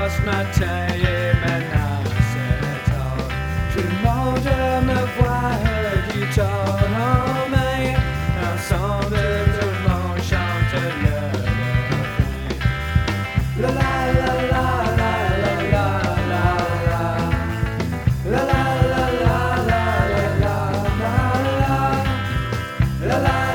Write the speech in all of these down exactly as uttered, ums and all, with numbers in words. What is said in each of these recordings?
tard ce matin et maintenant c'est tard. Tout le monde me voit, guitare en main. Ensemble tout le monde chante le refrain. La la la la la la la la la la la la la la la la la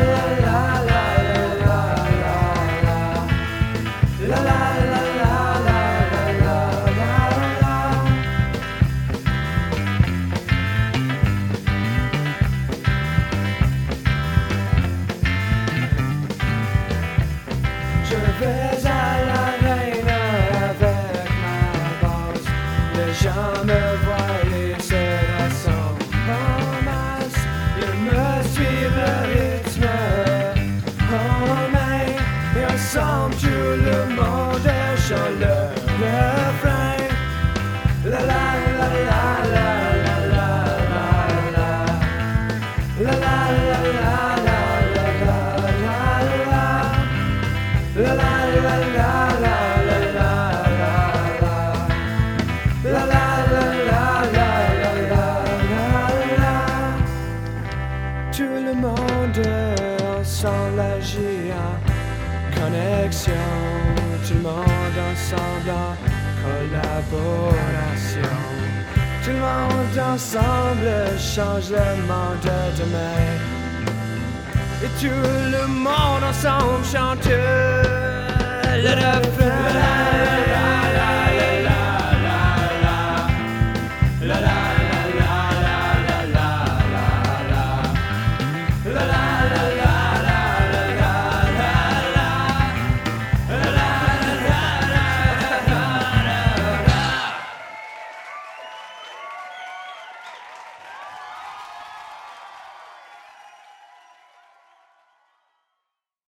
Je vais à l'arène avec ma basse. Les gens me voient et se rassemblent en masse. Ils me suivent le rythme en main. Et ensemble tout le monde chante le refrain. La la la la la la la la la la la la la. La la la la la la la la la la la la la. Tout le monde ensemble agit en connexion. Tout le monde ensemble en collaboration. Tout le monde ensemble change le monde de demain. Et tout le monde ensemble chante.